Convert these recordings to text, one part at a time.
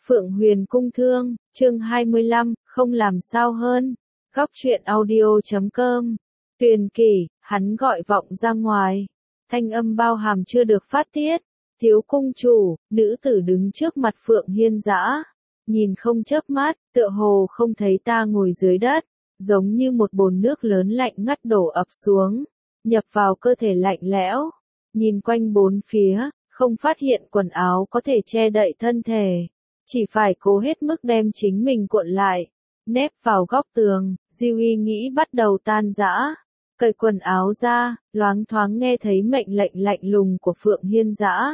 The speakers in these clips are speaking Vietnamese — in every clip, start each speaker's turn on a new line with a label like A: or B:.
A: Phượng Huyền Cung Thương, chương 25, không làm sao hơn. Góc truyện audio.com. Tuyền Kỷ, hắn gọi vọng ra ngoài. Thanh âm bao hàm chưa được phát tiết. Thiếu cung chủ, nữ tử đứng trước mặt Phượng Hiên Dã, nhìn không chớp mắt, tựa hồ không thấy ta ngồi dưới đất, giống như một bồn nước lớn lạnh ngắt đổ ập xuống, nhập vào cơ thể lạnh lẽo. Nhìn quanh bốn phía, không phát hiện quần áo có thể che đậy thân thể, chỉ phải cố hết mức đem chính mình cuộn lại, nép vào góc tường. Diêu Y nghĩ bắt đầu tan rã, cởi quần áo ra, loáng thoáng nghe thấy mệnh lệnh lạnh lùng của Phượng Hiên Dã.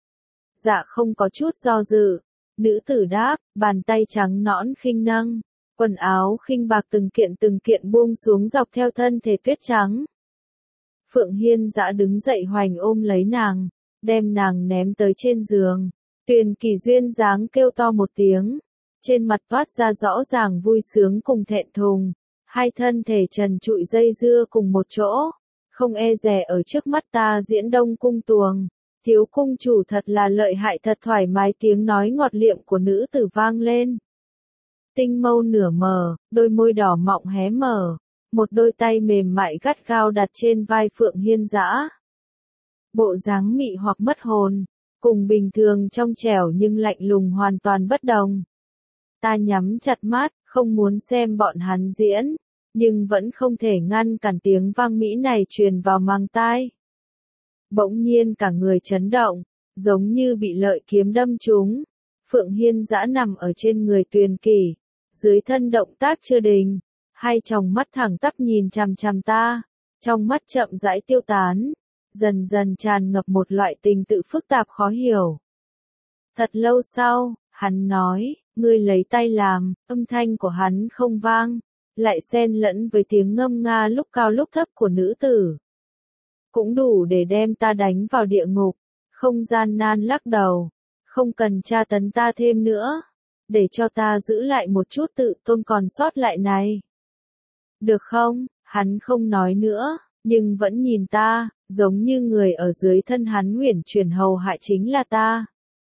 A: Dạ không có chút do dự, nữ tử đáp, bàn tay trắng nõn khinh nâng, quần áo khinh bạc từng kiện buông xuống dọc theo thân thể tuyết trắng. Phượng Hiên Dã đứng dậy hoành ôm lấy nàng, đem nàng ném tới trên giường. Tuyền Kỷ duyên dáng kêu to một tiếng, trên mặt toát ra rõ ràng vui sướng cùng thẹn thùng, hai thân thể trần trụi dây dưa cùng một chỗ, không e dè ở trước mắt ta diễn đông cung tuồng. Thiếu cung chủ thật là lợi hại, thật thoải mái. Tiếng nói ngọt liệm của nữ tử vang lên. Tinh mâu nửa mờ, đôi môi đỏ mọng hé mở, một đôi tay mềm mại gắt gao đặt trên vai Phượng Hiên Dã. Bộ dáng mị hoặc mất hồn, cùng bình thường trong trẻo nhưng lạnh lùng hoàn toàn bất đồng. Ta nhắm chặt mắt, không muốn xem bọn hắn diễn, nhưng vẫn không thể ngăn cản tiếng vang mỹ này truyền vào mang tai. Bỗng nhiên cả người chấn động, giống như bị lợi kiếm đâm trúng. Phượng Hiên Dã nằm ở trên người Tuyền Kỷ, dưới thân động tác chưa đình, hai tròng mắt thẳng tắp nhìn chằm chằm ta, trong mắt chậm rãi tiêu tán, dần dần tràn ngập một loại tình tự phức tạp khó hiểu. Thật lâu sau, hắn nói, ngươi lấy tay làm. Âm thanh của hắn không vang, lại xen lẫn với tiếng ngâm nga lúc cao lúc thấp của nữ tử. Cũng đủ để đem ta đánh vào địa ngục. Không gian nan lắc đầu, không cần tra tấn ta thêm nữa, để cho ta giữ lại một chút tự tôn còn sót lại này. Được không? Hắn không nói nữa, nhưng vẫn nhìn ta, giống như người ở dưới thân hắn uyển chuyển hầu hại chính là ta.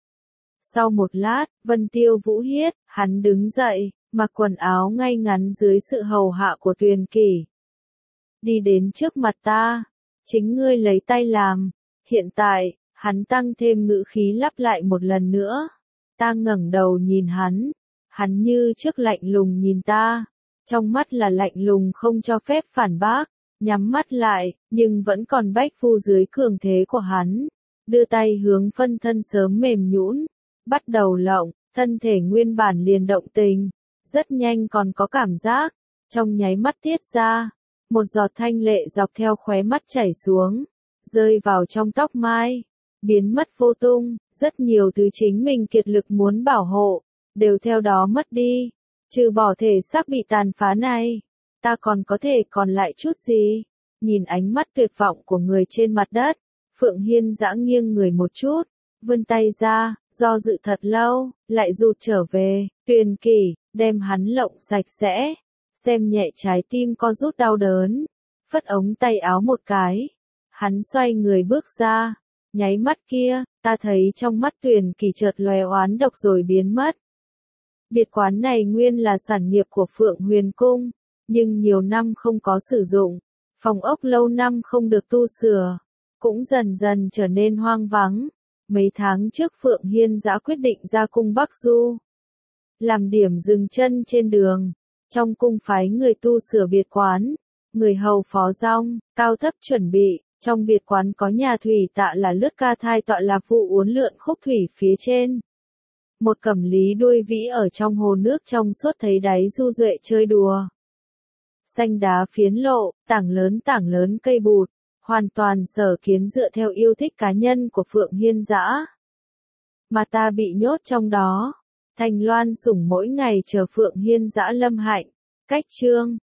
A: Sau một lát, Vân Tiêu Vũ Hiết, hắn đứng dậy, mặc quần áo ngay ngắn dưới sự hầu hạ của Tuyền Kỷ. Đi đến trước mặt ta, chính ngươi lấy tay làm. Hiện tại, hắn tăng thêm ngữ khí lặp lại một lần nữa. Ta ngẩng đầu nhìn hắn như trước lạnh lùng nhìn ta, trong mắt là lạnh lùng không cho phép phản bác, nhắm mắt lại, nhưng vẫn còn bách phu dưới cường thế của hắn, đưa tay hướng phân thân sớm mềm nhũn, bắt đầu lộng, thân thể nguyên bản liền động tình, rất nhanh còn có cảm giác, trong nháy mắt tiết ra, một giọt thanh lệ dọc theo khóe mắt chảy xuống, rơi vào trong tóc mai, biến mất vô tung. Rất nhiều thứ chính mình kiệt lực muốn bảo hộ, đều theo đó mất đi, trừ bỏ thể xác bị tàn phá này, ta còn có thể còn lại chút gì? Nhìn ánh mắt tuyệt vọng của người trên mặt đất, Phượng Hiên Dã nghiêng người một chút, vươn tay ra, do dự thật lâu, lại rụt trở về. Tuyền Kỷ, đem hắn lộng sạch sẽ, xem nhẹ trái tim co rút đau đớn, phất ống tay áo một cái, hắn xoay người bước ra. Nháy mắt kia, ta thấy trong mắt Tuyền Kỷ chợt lóe oán độc rồi biến mất. Biệt quán này nguyên là sản nghiệp của Phượng Huyền Cung, nhưng nhiều năm không có sử dụng, phòng ốc lâu năm không được tu sửa, cũng dần dần trở nên hoang vắng. Mấy tháng trước Phượng Hiên Dã quyết định ra cung Bắc Du, làm điểm dừng chân trên đường, trong cung phái người tu sửa biệt quán, người hầu phó dong, cao thấp chuẩn bị. Trong biệt quán có nhà thủy tạ là lướt ca thai tọa là vụ uốn lượn khúc thủy phía trên. Một cẩm lý đuôi vĩ ở trong hồ nước trong suốt thấy đáy du duệ chơi đùa. Xanh đá phiến lộ, tảng lớn cây bụt, hoàn toàn sở kiến dựa theo yêu thích cá nhân của Phượng Hiên Dã. Mà ta bị nhốt trong đó. Thành Loan sủng mỗi ngày chờ Phượng Hiên Dã lâm hạnh. Cách chương